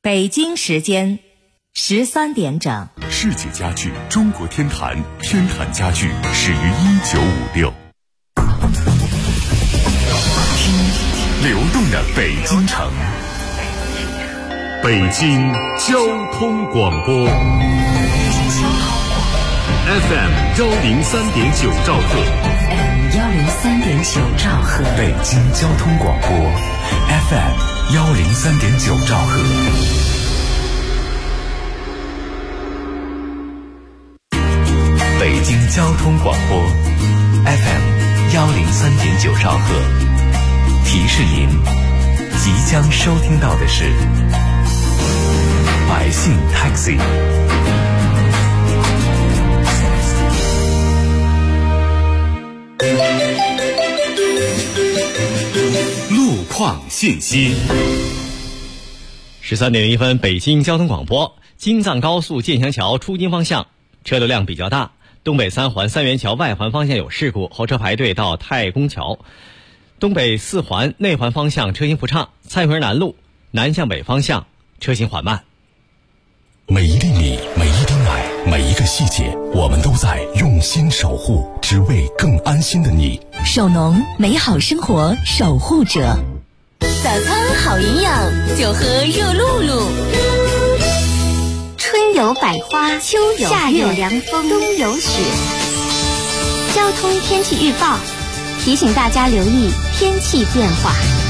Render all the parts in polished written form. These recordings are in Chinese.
北京时间13点整。 世界家具中国天坛，天坛家具始于1956。听流动的北京城，北京交通广播 FM 103.9兆赫 103.9兆赫， 北京交通广播 FM 103.9兆赫。北京交通广播 FM 103.9兆赫，提示您即将收听到的是百姓 Taxi。路况信息。 13点01分，北京交通广播。京藏高速建祥桥出京方向车流量比较大，东北三环三元桥外环方向有事故，后车排队到太公桥。东北四环内环方向车行不畅，蔡回南路南向北方向车行缓慢。 每一粒米，每一滴奶，每一个细节，我们都在用心守护，只为更安心的你。 守农，美好生活守护者。 早餐好营养，就喝热露露。春有百花，秋有夏有凉风，冬有雪。交通天气预报提醒大家留意天气变化。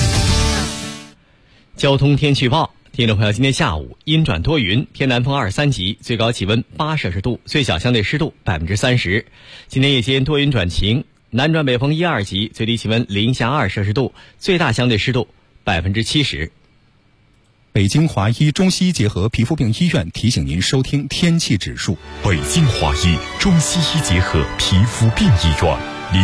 交通天气预报，听众朋友，今天下午阴转多云，偏南风2、3级，最高气温8摄氏度，最小相对湿度30%。今天夜间多云转晴，南转北风1、2级，最低气温零下2摄氏度，最大相对湿度70%。 北京华医中西医结合皮肤病医院提醒您收听天气指数。 北京华医中西医结合皮肤病医院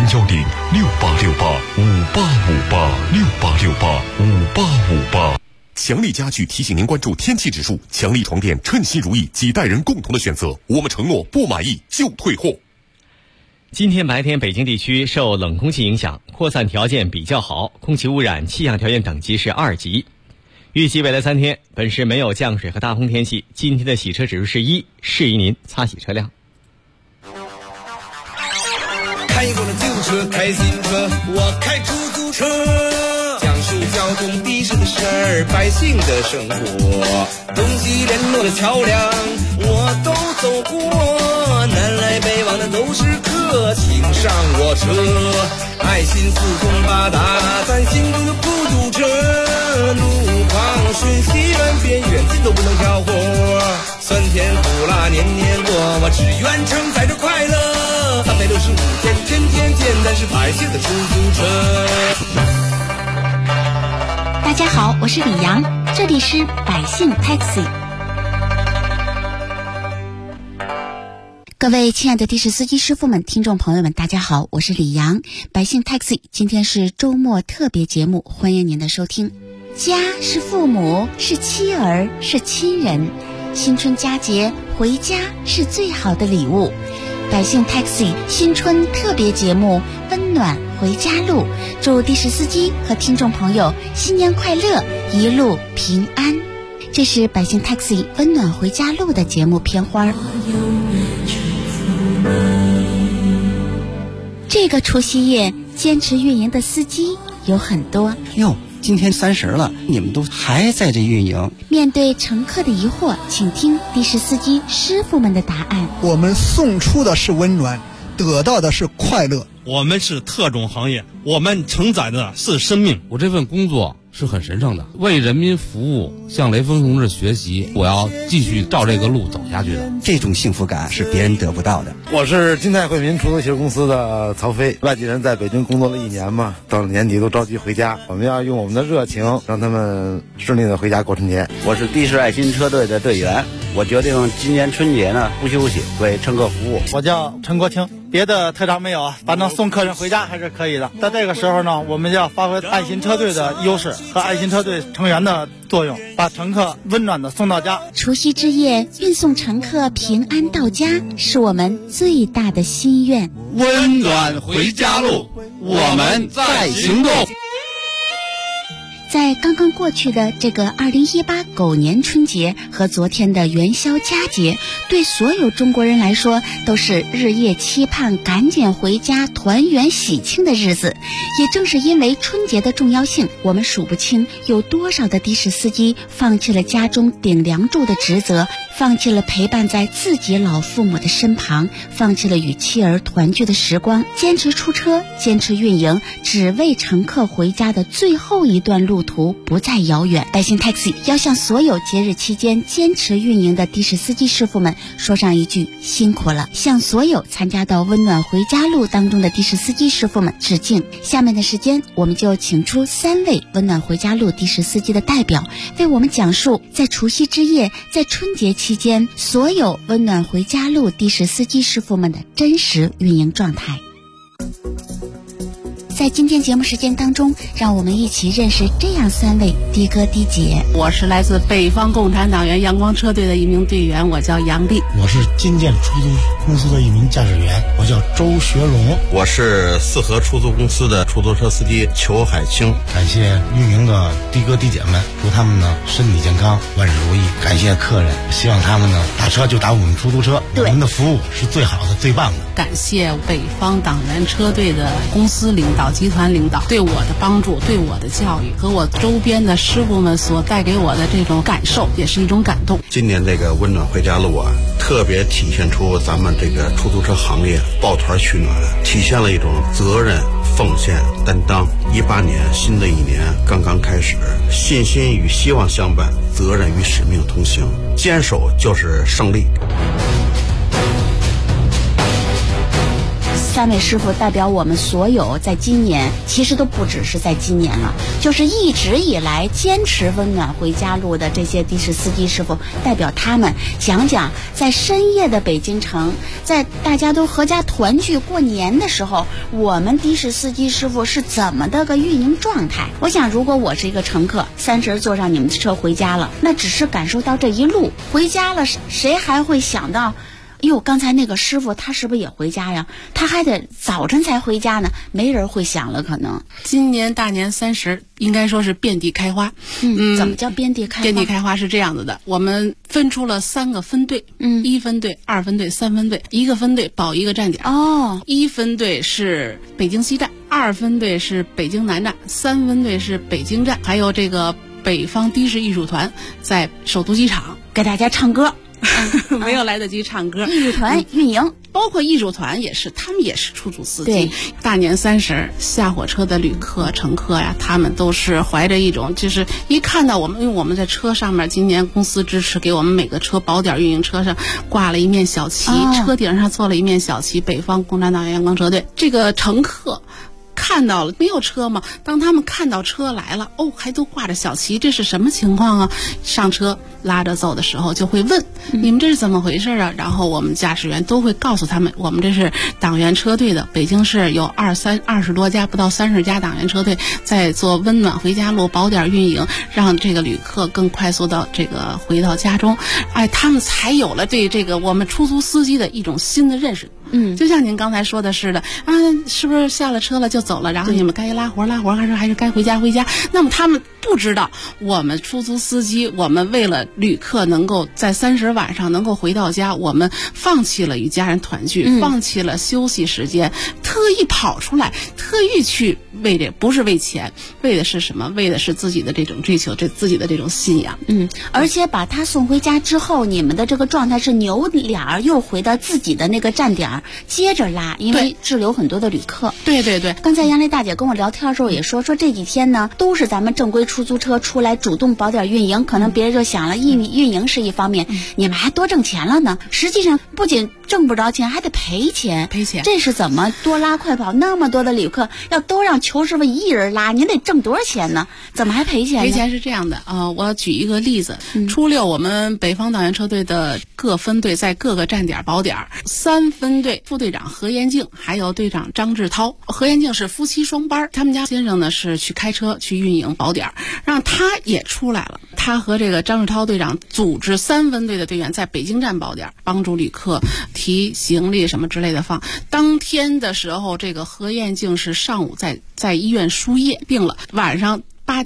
，0106868586858强力家具提醒您关注天气指数，强力床垫称心如意，几代人共同的选择。我们承诺不满意就退货。 今天白天北京地区受冷空气影响，扩散条件比较好，空气污染气象条件等级是2级。预计未来3天，本市没有降水和大风天气。今天的洗车指数是1，适宜您擦洗车辆。 开过了旧车，开新车，我开出租车，讲述交通的士的事儿，百姓的生活，东西联络的桥梁我都走过，南来北往的都是客，请上我车，爱心四通八达，咱心中的孤独车，路况瞬息万变，远近都不能挑活，酸甜苦辣年年过，我只愿承载着快乐，365天天天见，咱是百姓的出租车。 大家好，我是李阳，这里是百姓 Taxi。各位亲爱的的士司机师傅们、听众朋友们，大家好，我是李阳，百姓 Taxi。今天是周末特别节目，欢迎您的收听。家是父母，是妻儿，是亲人。新春佳节，回家是最好的礼物。百姓 Taxi 新春特别节目温暖回家路，祝的士司机和听众朋友新年快乐，一路平安。这是百姓 Taxi 温暖回家路的节目片花。这个除夕夜坚持运营的司机有很多。 哟，今天30了，你们都还在这运营？ 面对乘客的疑惑，请听的士司机师傅们的答案。 我们送出的是温暖，得到的是快乐。 我们是特种行业，我们承载的是生命。 我这份工作是很神圣的，为人民服务，向雷锋同志学习，我要继续照这个路走下去的。 这种幸福感是别人得不到的。 我是金泰惠民出租汽车公司的曹飞，外地人在北京工作了1年嘛，到了年底都着急回家，我们要用我们的热情让他们顺利的回家过春节。 我是的士爱心车队的队员，我决定今年春节呢不休息，为乘客服务。 我叫陈国清，别的特长没有啊，反正送客人回家还是可以的。在这个时候呢，我们要发挥爱心车队的优势和爱心车队成员的作用，把乘客温暖的送到家。 除夕之夜运送乘客平安到家，是我们最大的心愿。 温暖回家路，我们在行动。 在刚刚过去的这个2018狗年春节和昨天的元宵佳节，对所有中国人来说都是日夜期盼赶紧回家团圆喜庆的日子。也正是因为春节的重要性，我们数不清有多少的的士司机放弃了家中顶梁柱的职责，放弃了陪伴在自己老父母的身旁，放弃了与妻儿团聚的时光，坚持出车，坚持运营，只为乘客回家的最后一段路途不再遥远。百姓 Taxi 要向所有节日期间坚持运营的的士司机师傅们说上一句辛苦了，向所有参加到温暖回家路当中的的士司机师傅们致敬。下面的时间，我们就请出3位温暖回家路的士司机的代表，为我们讲述在除夕之夜，在春节期间，所有温暖回家路的士司机师傅们的真实运营状态。在今天节目时间当中，让我们一起认识这样3位的哥的姐。 我是来自北方共产党员阳光车队的一名队员，我叫杨丽。 我是金建出租公司的一名驾驶员，我叫周学龙。 我是四合出租公司的出租车司机裘海清。 感谢运营的的哥的姐们，祝他们呢身体健康，万事如意。感谢客人，希望他们呢打车就打我们出租车，我们的服务是最好的最棒的。 感谢北方党员车队的公司领导、集团领导对我的帮助、对我的教育和我周边的师傅们所带给我的这种感受，也是一种感动。 今年这个温暖回家路啊，特别体现出咱们这个出租车行业抱团取暖，体现了一种责任、奉献、担当。18年新的一年刚刚开始，信心与希望相伴，责任与使命同行，坚守就是胜利。 3位师傅代表我们所有在今年，其实都不只是在今年了，就是一直以来坚持温暖回家路的这些的士司机师傅，代表他们讲讲在深夜的北京城，在大家都合家团聚过年的时候，我们的士司机师傅是怎么的个运营状态。我想如果我是一个乘客，30坐上你们的车回家了，那只是感受到这一路回家了，谁还会想到哟，刚才那个师傅他是不是也回家呀？他还得早晨才回家呢，没人会想了。可能今年大年30应该说是遍地开花。 怎么叫遍地开花？ 遍地开花是这样子的，我们分出了3个分队，1分队、2分队、3分队，一个分队保一个站点。1分队是北京西站，2分队是北京南站，3分队是北京站，还有这个北方的士艺术团在首都机场给大家唱歌。 没有来得及唱歌。 艺术团运营， 包括艺术团也是，他们也是出租司机。大年30下火车的旅客、乘客呀，他们都是怀着一种，就是一看到我们，因为我们在车上面，今年公司支持给我们每个车保点运营车上挂了一面小旗，车顶上做了一面小旗，北方共产党员阳光车队。这个乘客看到了没有车吗？当他们看到车来了，还都挂着小旗，这是什么情况啊？上车拉着走的时候就会问，你们这是怎么回事啊？然后我们驾驶员都会告诉他们，我们这是党员车队的，北京市有20多家不到30家党员车队在做温暖回家路保点运营，让这个旅客更快速到这个回到家中。他们才有了对这个我们出租司机的一种新的认识。就像您刚才说的似的是不是下了车了就走了，然后你们该拉活还是该回家。那么他们不知道，我们出租司机，我们为了旅客能够在30晚上能够回到家，我们放弃了与家人团聚，放弃了休息时间，特意跑出来，特意去为这，不是为钱，为的是什么？为的是自己的这种追求，自己的这种信仰。 而且把他送回家之后，你们的这个状态是扭脸又回到自己的那个站点，接着拉，因为滞留很多的旅客。 对， 刚才杨丽大姐跟我聊天的时候也说这几天呢都是咱们正规出租车出来主动保点运营，可能别人就想了，运营是一方面，你们还多挣钱了呢。实际上不仅挣不着钱，还得赔钱。这是怎么多拉快跑？那么多的旅客要都让裘师傅一人拉，您得挣多少钱呢？怎么还赔钱呢？ 赔钱是这样的我举一个例子，初6我们北方党员车队的各分队在各个站点保点，3分队副队长何延静还有队长张志涛。何延静是夫妻双班，他们家先生呢是去开车去运营保点，让他也出来了。他和这个张志涛队长组织3分队的队员在北京站保点，帮助旅客提行李什么之类的放。当天的时候，这个何延静是上午在医院输液病了，晚上8点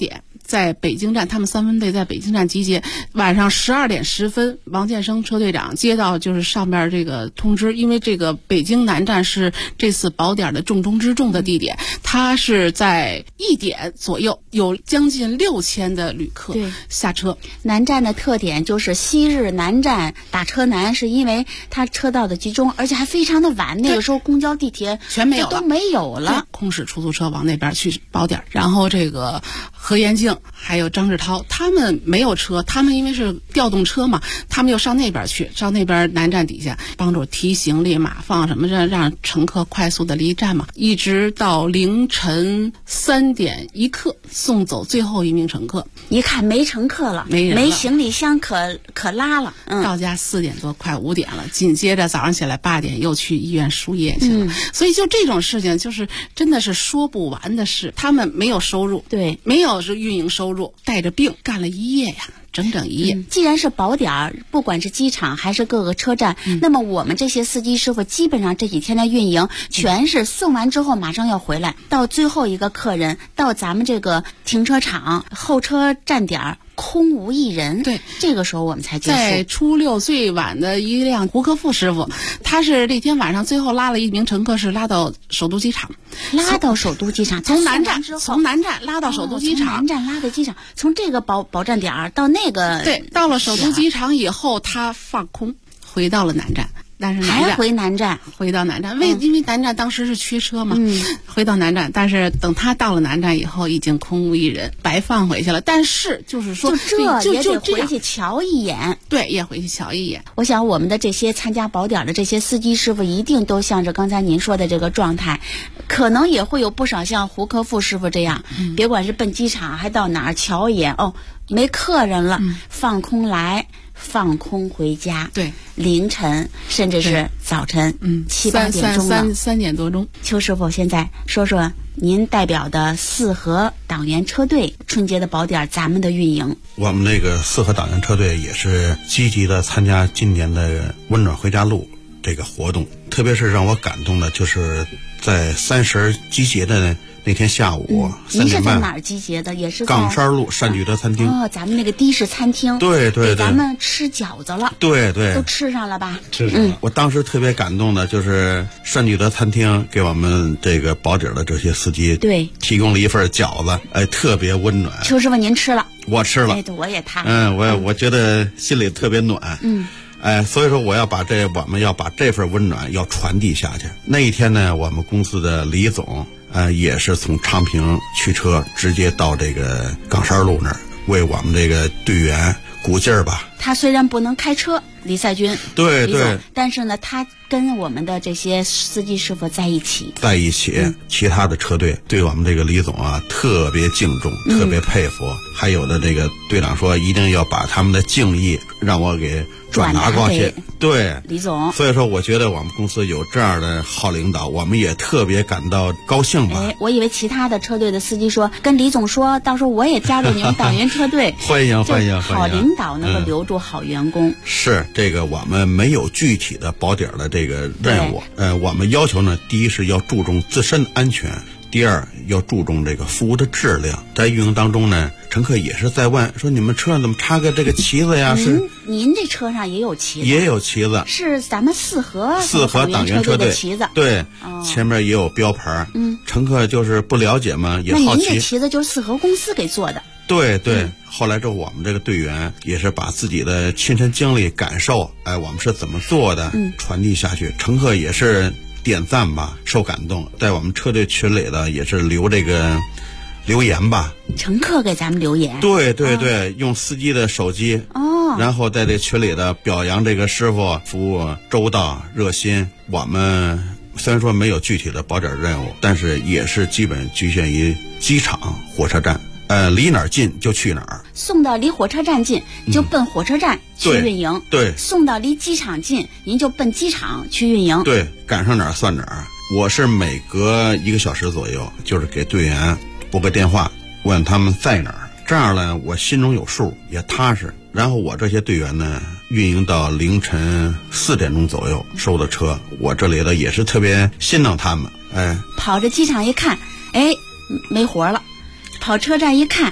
在北京站，他们3分队在北京站集结。晚上12点10分，王建生车队长接到就是上面这个通知，因为这个北京南站是这次保点的重中之重的地点，它是在1点左右，有将近6000的旅客下车。 南站的特点就是昔日南站打车难，是因为它车道的集中，而且还非常的晚，那个时候公交地铁全没有了， 都没有了， 空驶出租车往那边去保点。然后这个何延静还有张志涛他们没有车，他们因为是调动车嘛，他们又上那边去，上那边南站底下帮助提行李码放什么，让乘客快速的离站嘛，一直到凌晨3点1刻送走最后一名乘客。 一看没乘客了， 没人了， 没行李箱可拉了， 到家4点多快5点了，紧接着早上起来8点又去医院输液去了。所以就这种事情就是真的是说不完的事。他们没有收入， 对， 没有是运营收入，带着病干了1夜呀，整整1夜。 既然是保点，不管是机场还是各个车站，那么我们这些司机师傅基本上这几天的运营全是送完之后马上要回来，到最后一个客人到咱们这个停车场候车站点空无一人， 对， 这个时候我们才结束。 在初6最晚的一辆胡克富师傅，他是那天晚上最后拉了一名乘客，是拉到首都机场， 拉到首都机场， 从南站拉到首都机场， 从南站拉到机场，从这个保站点到那个， 对，到了首都机场以后，他放空回到了南站。但是还回南站， 回到南站，因为南站当时是缺车嘛，回到南站，但是等他到了南站以后，已经空无一人，白放回去了。但是就是说， 就也得回去瞧一眼， 对，也回去瞧一眼。 我想我们的这些参加保点的这些司机师傅，一定都像着刚才您说的这个状态，可能也会有不少像胡克富师傅这样，别管是奔机场还到哪儿瞧一眼，没客人了，放空来。放空回家， 对， 凌晨甚至是早晨，7、8点钟了 ，3点多钟。 邱师傅，现在说说您代表的4合党员车队春节的保点咱们的运营。 我们那个4合党员车队也是积极的参加今年的温暖回家路这个活动，特别是让我感动的就是在30集结的那天下午3点半。 您是在哪儿集结的？也是在岗山路善聚德餐厅。 咱们那个的士餐厅。 对， 咱们吃饺子了。 对， 都吃上了吧？ 吃上了。我当时特别感动的就是善聚德餐厅给我们这个保底的这些司机提供了一份饺子，特别温暖。 邱师傅您吃了？ 我吃了。 我也踏我觉得心里特别暖。所以说我们要把这份温暖要传递下去。那一天呢，我们公司的李总也是从昌平驱车直接到这个岗山路那儿，为我们这个队员鼓劲儿吧。 他虽然不能开车，李赛军对， 但是呢，他跟我们的这些司机师傅在一起， 其他的车队对我们这个李总特别敬重，特别佩服。还有的这个队长说，一定要把他们的敬意让我给转达过去。对， 李总。 所以说，我觉得我们公司有这样的好领导，我们也特别感到高兴吧。 我以为其他的车队的司机说，跟李总说，到时候我也加入你们党员车队。 欢迎。 好领导能够留住好员工。 是这个，我们没有具体的保底的这个任务。我们要求呢，第一是要注重自身安全。第二，要注重这个服务的质量。在运营当中呢，乘客也是在问说，你们车上怎么插个这个旗子呀？ 您这车上也有旗子？ 也有旗子， 是咱们4合党员车队的旗子。 对，前面也有标牌。乘客就是不了解嘛，也好奇。 那您这旗子就是4合公司给做的？ 对，后来之后我们这个队员也是把自己的亲身经历感受，我们是怎么做的，传递下去。乘客也是点赞吧，受感动，在我们车队群里的也是留这个留言吧。 乘客给咱们留言。 对，用司机的手机然后在这群里的表扬这个师傅服务周到热心。我们虽然说没有具体的保点任务，但是也是基本局限于机场、火车站。离哪儿近就去哪儿， 送到离火车站近就奔火车站去运营。 对， 送到离机场近，您就奔机场去运营。 对，赶上哪儿算哪儿。我是每隔1个小时左右，就是给队员拨个电话，问他们在哪儿，这样呢，我心中有数，也踏实。然后我这些队员呢，运营到凌晨4点钟左右收的车，我这里的也是特别心疼他们。跑着机场一看，没活了。跑车站一看，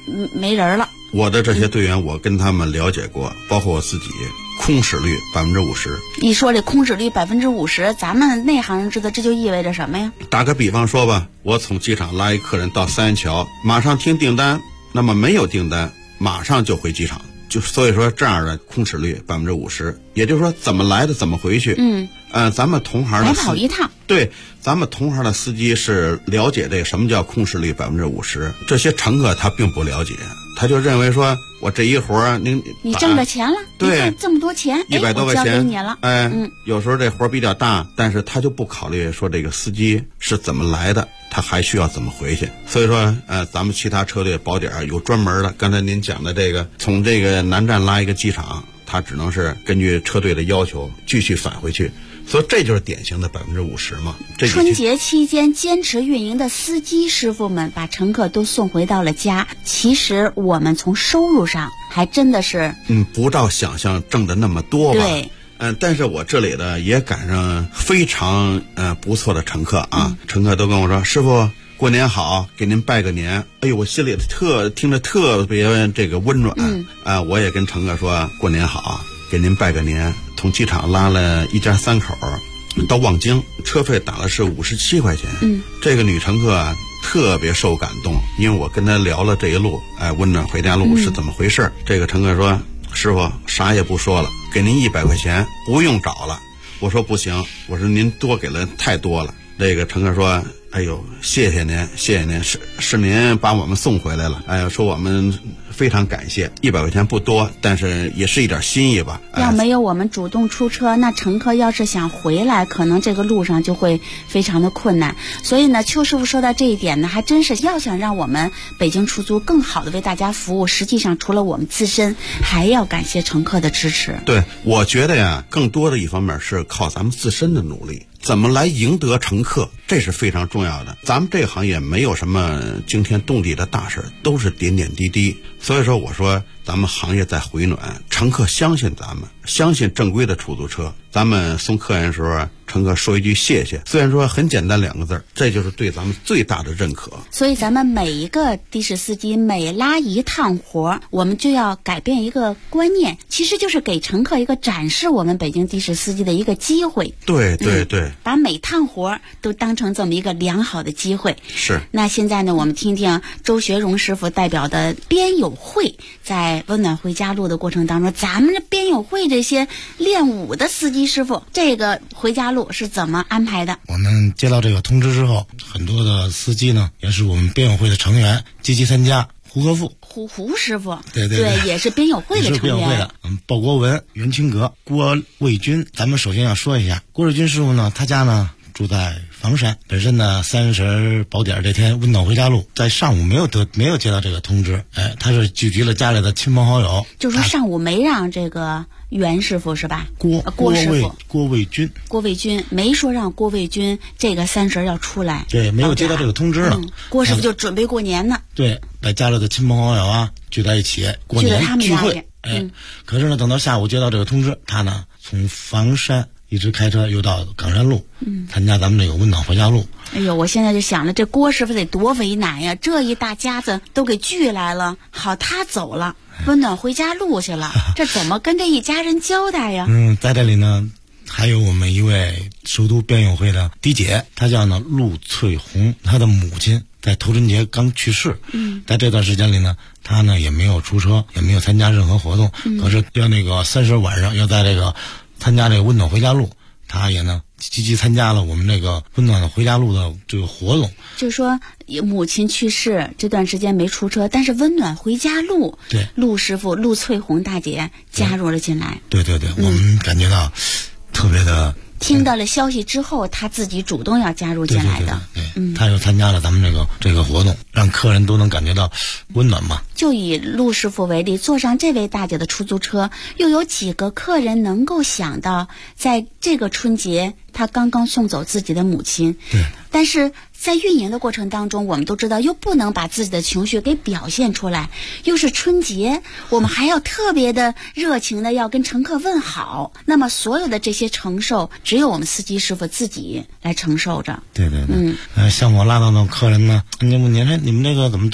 没人了。 我的这些队员，我跟他们了解过，包括我自己，空驶率50%。 一说这空驶率50%，咱们内行人知道这就意味着什么呀？ 打个比方说吧，我从机场拉一客人到三元桥，马上听订单，那么没有订单，马上就回机场。就所以说这样的空驶率50%，也就是说怎么来的怎么回去。咱们同行的来跑一趟。 对，咱们同行的司机是了解这个什么叫空驶率50%，这些乘客他并不了解，他就认为说我这一活你挣着钱了， 对， 这么多钱 ，100多块钱交给你了。 有时候这活比较大，但是他就不考虑说这个司机是怎么来的，他还需要怎么回去。所以说咱们其他车队保点有专门的，刚才您讲的这个从这个南站拉一个机场，他只能是根据车队的要求继续返回去。所以这就是典型的50%嘛。 春节期间坚持运营的司机师傅们把乘客都送回到了家。其实我们从收入上还真的是不照想象挣的那么多吧。 对。 但是我这里呢也赶上非常不错的乘客啊，乘客都跟我说，师傅过年好，给您拜个年。哎呦，我心里听着特别这个温暖。我也跟乘客说过年好，给您拜个年。从机场拉了一家3口到望京，车费打的是57块钱。这个女乘客特别受感动，因为我跟她聊了这一路，温暖回家路是怎么回事。这个乘客说，师傅啥也不说了，给您100块钱，不用找了。我说不行，我说您多给了太多了。这个乘客说，哎呦，谢谢您，谢谢您，是您把我们送回来了。哎呀，说我们非常感谢，100块钱不多，但是也是一点心意吧。 要没有我们主动出车，那乘客要是想回来，可能这个路上就会非常的困难。所以呢，邱师傅说到这一点呢，还真是要想让我们北京出租更好的为大家服务，实际上除了我们自身，还要感谢乘客的支持。 对，我觉得呀，更多的一方面是靠咱们自身的努力。怎么来赢得乘客，这是非常重要的。咱们这个行业没有什么惊天动地的大事，都是点点滴滴。所以说我说咱们行业在回暖，乘客相信咱们，相信正规的出租车。咱们送客人的时候，乘客说一句谢谢，虽然说很简单2个字，这就是对咱们最大的认可。 所以咱们每一个的士司机每拉一趟活，我们就要改变一个观念，其实就是给乘客一个展示我们北京的士司机的一个机会。 对对对， 把每趟活都当成这么一个良好的机会。 是。 那现在呢，我们听听周学荣师傅代表的编友会，在温暖回家路的过程当中，咱们的编友会这些练武的司机师傅，这个回家路是怎么安排的？ 我们接到这个通知之后，很多的司机呢，也是我们编友会的成员，积极参加。胡和富， 胡师傅， 对， 也是编友会的成员。 是编友会的。鲍国文、袁清阁、郭卫军。咱们首先要说一下，郭卫军师傅呢，他家呢住在房山，本身呢30宝点这天温暖回家路，在上午没有接到这个通知，他是聚集了家里的亲朋好友， 就说上午没让这个袁师傅是吧？ 郭师傅，郭卫军没说让郭卫军这个30要出来， 对，没有接到这个通知了。 郭师傅就准备过年呢， 对，把家里的亲朋好友啊聚在一起过年聚会。可是呢，等到下午接到这个通知，他呢从房山一直开车又到岗山路，参加咱们这个温暖回家路。 哎呦，我现在就想着这郭师傅得多为难呀！这一大家子都给聚来了，好他走了，温暖回家路去了，这怎么跟这一家人交代呀？ 在这里呢，还有我们一位首都编友会的嫡姐，她叫呢陆翠红，她的母亲在头春节刚去世。在这段时间里呢，她呢也没有出车，也没有参加任何活动。可是要那个30晚上要在这个参加这个温暖回家路，她也呢积极参加了我们这个温暖的回家路的这个活动。 就是说母亲去世这段时间没出车，但是温暖回家路， 对， 陆师傅陆翠红大姐加入了进来。 对，我们感觉到特别的。 听到了消息之后，他自己主动要加入进来的。 对，他又参加了咱们这个活动，让客人都能感觉到温暖嘛。 就以陆师傅为例，坐上这位大姐的出租车，又有几个客人能够想到，在这个春节，他刚刚送走自己的母亲。 对。 但是在运营的过程当中，我们都知道又不能把自己的情绪给表现出来，又是春节，我们还要特别的热情的要跟乘客问好。那么所有的这些承受，只有我们司机师傅自己来承受着。 对，像我拉到的客人呢，你们这个怎么都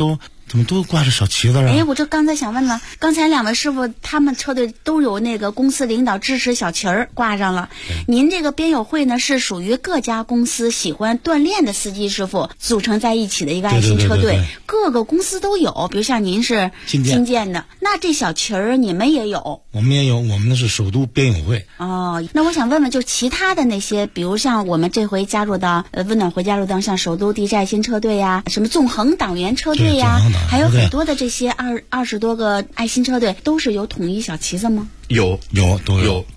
怎么都挂着小旗子啊？ 哎，我这刚才想问了，刚才2位师傅他们车队都有那个公司领导支持小旗儿挂上了，您这个编友会呢是属于各家公司喜欢锻炼的司机师傅组成在一起的一个爱心车队，各个公司都有，比如像您是新建的，那这小旗儿你们也有？ 我们也有，我们的是首都编友会。 哦，那我想问问，就其他的那些，比如像我们这回加入到温暖回家路当像首都地质爱心车队呀，什么纵横党员车队呀，还有很多的这些20多个爱心车队，都是有统一小旗子吗？ 都有。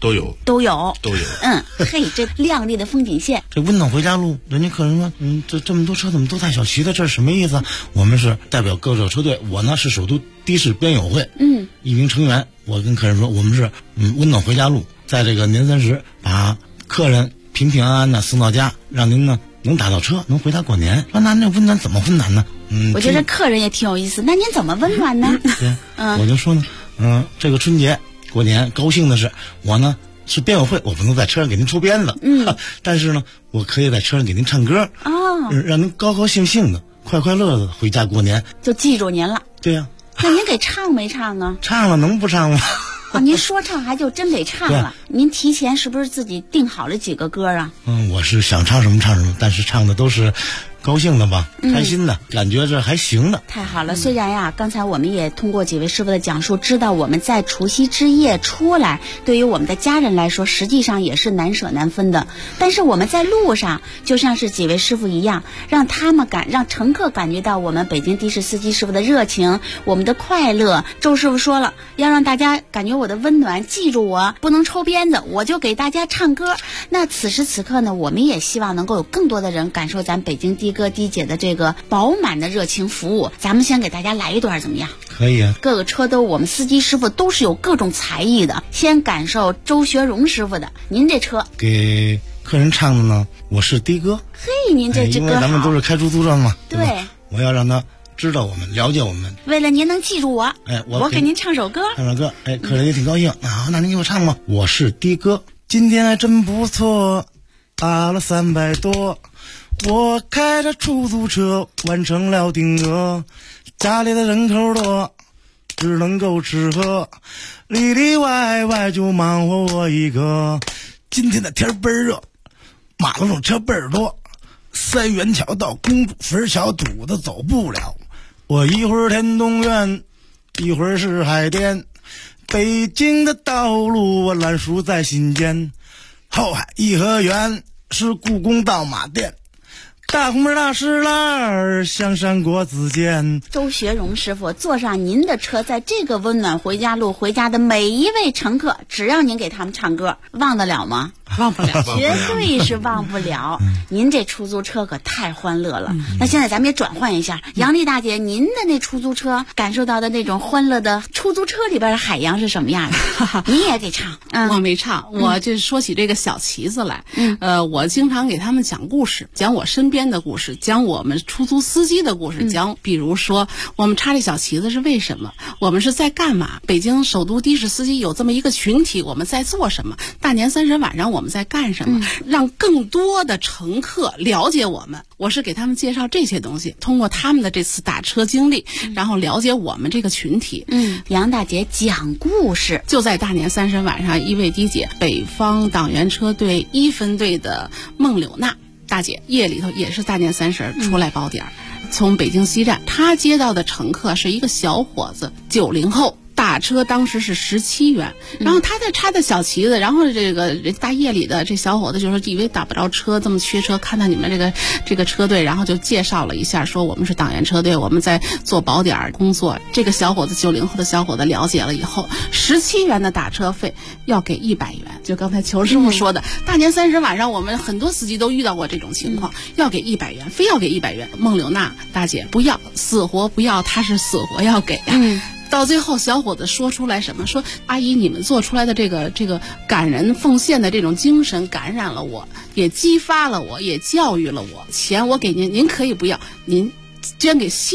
嘿，这亮丽的风景线。 这温暖回家路，人家客人说，这么多车怎么都带小旗子，这是什么意思？我们是代表各个车队，我呢是首都的士编友会，一名成员。我跟客人说，我们是温暖回家路，在这个年30把客人平平安安的送到家，让您呢能打到车，能回家过年。说那温暖怎么温暖呢？ 我觉得客人也挺有意思。那您怎么温暖呢？ 对，我就说呢，这个春节过年高兴的是，我呢是编友会，我不能在车上给您抽鞭子，但是呢，我可以在车上给您唱歌，让您高高兴兴的、快快乐乐的回家过年， 就记住您了。 对呀。 那您给唱没唱啊？ 唱了，能不唱吗？ 您说唱还就真得唱了。您提前是不是自己定好了几个歌啊？ 我是想唱什么唱什么，但是唱的都是高兴的吧，开心的，感觉这还行的。 太好了，虽然呀，刚才我们也通过几位师傅的讲述，知道我们在除夕之夜出来，对于我们的家人来说，实际上也是难舍难分的。但是我们在路上，就像是几位师傅一样，让乘客感觉到我们北京的士司机师傅的热情，我们的快乐。周师傅说了，要让大家感觉我的温暖，记住我，不能抽鞭子，我就给大家唱歌。那此时此刻呢，我们也希望能够有更多的人感受咱北京的哥的姐的这个饱满的热情服务。咱们先给大家来一段怎么样？ 可以啊。 各个车都我们司机师傅都是有各种才艺的，先感受周学荣师傅的。您这车给客人唱的呢，我是的哥。 嘿，您这歌好， 因为咱们都是开出租车嘛。 对， 我要让他知道我们，了解我们。 为了您能记住我，我给您唱首歌。 客人也挺高兴啊。那您给我唱吧。我是的哥，今天还真不错，打了300多。我开着出租车完成了订额，家里的人口多，只能够吃喝，里里外外就忙活我一个。今天的天倍儿热，马路上车倍儿多，三元桥到公主坟桥堵得走不了。我一会儿天通苑，一会儿是海淀，北京的道路我烂熟在心间。后海颐和园是故宫到马店，大红门大石栏香山国子监。 周学荣师傅坐上您的车，在这个温暖回家路回家的每一位乘客，只要您给他们唱歌，忘得了吗？ 忘不了， 绝对是忘不了。您这出租车可太欢乐了。那现在咱们也转换一下，杨丽大姐，您的那出租车感受到的那种欢乐的出租车里边的海洋是什么样的？你也给唱。 我没唱，我就说起这个小旗子来。我经常给他们讲故事，讲我身边的故事，讲我们出租司机的故事，讲比如说我们插这小旗子是为什么，我们是在干嘛，北京首都的士司机有这么一个群体，我们在做什么，大年30晚上我们在干什么，让更多的乘客了解我们。我是给他们介绍这些东西，通过他们的这次打车经历，然后了解我们这个群体。 杨大姐讲故事， 就在大年30晚上，一位的姐，北方党员车队1分队的孟柳娜大姐，夜里头也是大年30出来包点儿，从北京西站，她接到的乘客是一个小伙子，90后。打车当时是17元，然后他在插的小旗子，然后这个大夜里的这小伙子就是以为打不着车，这么缺车，看到你们这个车队，然后就介绍了一下，说我们是党员车队，我们在做保点工作。这个小伙子90后的小伙子了解了以后，17元的打车费要给100元。就刚才裘师傅说的，大年30晚上我们很多司机都遇到过这种情况，要给100元，非要给100元。孟柳娜大姐不要，死活不要，她是死活要给啊。到最后，小伙子说出来什么？说阿姨，你们做出来的这个感人奉献的这种精神感染了我，也激发了我，也教育了我。钱我给您，您可以不要，您捐给希望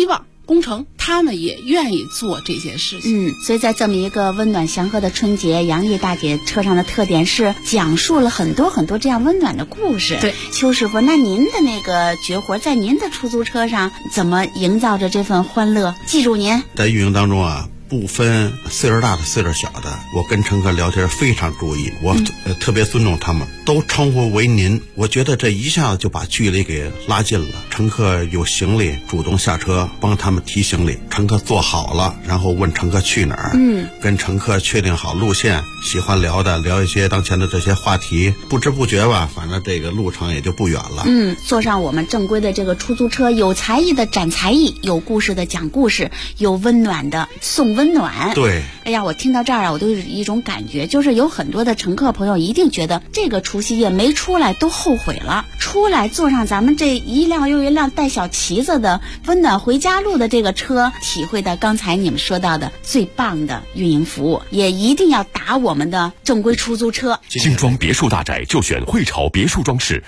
工程，他们也愿意做这些事情。 所以在这么一个温暖祥和的春节，杨丽大姐车上的特点是讲述了很多很多这样温暖的故事。 对， 邱师傅，那您的那个绝活在您的出租车上怎么营造着这份欢乐？记住您在运营当中啊，不分岁数大的岁数小的，我跟乘客聊天非常注意，我特别尊重他们，都称呼为您。我觉得这一下子就把距离给拉近了。乘客有行李主动下车帮他们提行李，乘客坐好了然后问乘客去哪儿，跟乘客确定好路线，喜欢聊一些当前的这些话题，不知不觉吧，反正这个路程也就不远了。 坐上我们正规的这个出租车，有才艺的展才艺，有故事的讲故事，有温暖的送温暖。 对， 哎呀，我听到这儿啊，我都有一种感觉，就是有很多的乘客朋友一定觉得这个除夕夜没出来都后悔了，出来坐上咱们这一辆又一辆带小旗子的温暖回家路的这个车，体会到刚才你们说到的最棒的运营服务，也一定要打我们的正规出租车。 精装别墅大宅就选汇潮别墅装饰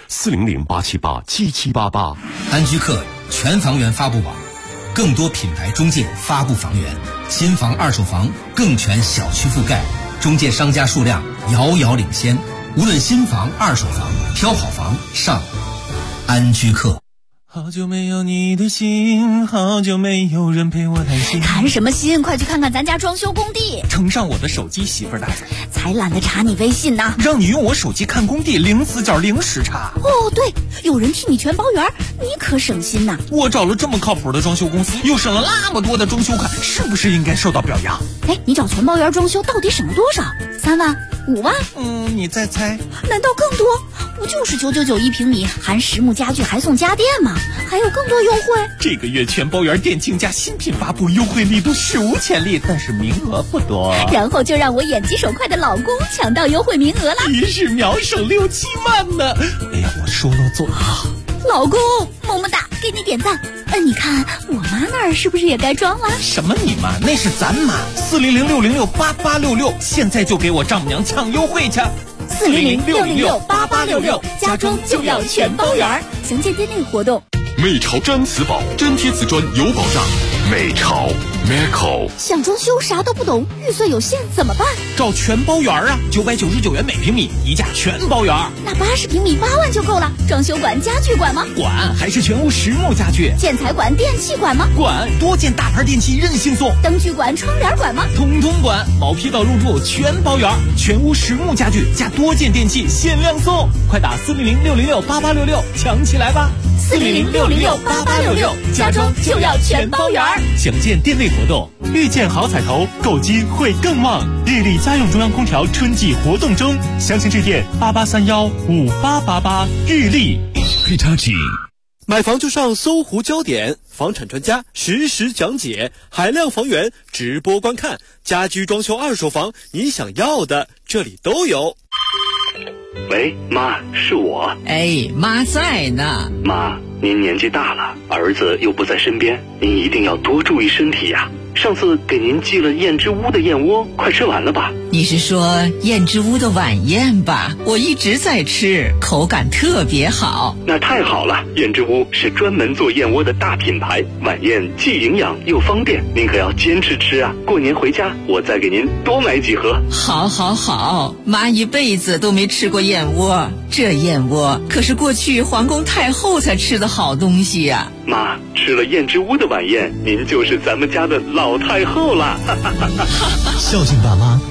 ，400-878-7788。 安居客全房源发布网，更多品牌中介发布房源，新房二手房更全小区覆盖，中介商家数量遥遥领先。无论新房二手房，挑好房上安居客。 好久没有你的心，好久没有人陪我谈心。 谈什么心？快去看看咱家装修工地。 呈上我的手机，媳妇儿大人。 才懒得查你微信呢。 让你用我手机看工地，零死角零时差。 哦，对，有人替你全包圆，你可省心呐。 我找了这么靠谱的装修公司，又省了那么多的装修款，是不是应该受到表扬？ 哎，你找全包圆装修到底省了多少？3万、5万？ 你再猜？ 难道更多？不就是999一平米，含实木家具还送家电吗？还有更多优惠。 这个月全包圆店庆家新品发布，优惠力度史无前例，但是名额不多。 然后就让我眼疾手快的老公抢到优惠名额了， 一日秒省6、7万呢！哎呀，我说了做到。 老公，么么哒，给你点赞。你看我妈那儿是不是也该装了？ 什么你妈？那是咱妈。400-606-8866，现在就给我丈母娘抢优惠去。 400-606-8866，家装就要全包圆。详见店内活动。 美潮真瓷宝，真贴瓷砖有保障。美潮 Meco。 想装修啥都不懂，预算有限怎么办？ 找全包圆啊，999元每平米，一价全包圆。 那80平米8万就够了。装修管、家具管吗？ 管，还是全屋实木家具。 建材管、电器管吗？ 管，多件大牌电器任性送。 灯具管、窗帘管吗？ 统统管，毛坯到入住全包圆，全屋实木家具加多件电器限量送。快打400-606-8866，抢起来吧 ！400-606-8866，家装就要全包圆。 详见店内活动，遇见好彩头，购金会更旺。日立家用中央空调春季活动中，详情致电88315888。日立 Hitachi。 买房就上搜狐焦点，房产专家实时讲解，海量房源直播观看，家居装修二手房，你想要的这里都有。 喂，妈，是我。 哎，妈在呢。 妈，您年纪大了，儿子又不在身边，您一定要多注意身体呀。上次给您寄了燕之屋的燕窝，快吃完了吧？ 你是说燕之屋的晚宴吧？我一直在吃，口感特别好。 那太好了，燕之屋是专门做燕窝的大品牌，晚宴既营养又方便，您可要坚持吃啊！过年回家我再给您多买几盒。 好好好，妈一辈子都没吃过燕窝，这燕窝可是过去皇宫太后才吃的好东西呀。 妈，吃了燕之屋的晚宴，您就是咱们家的老太后了。 孝敬爸妈。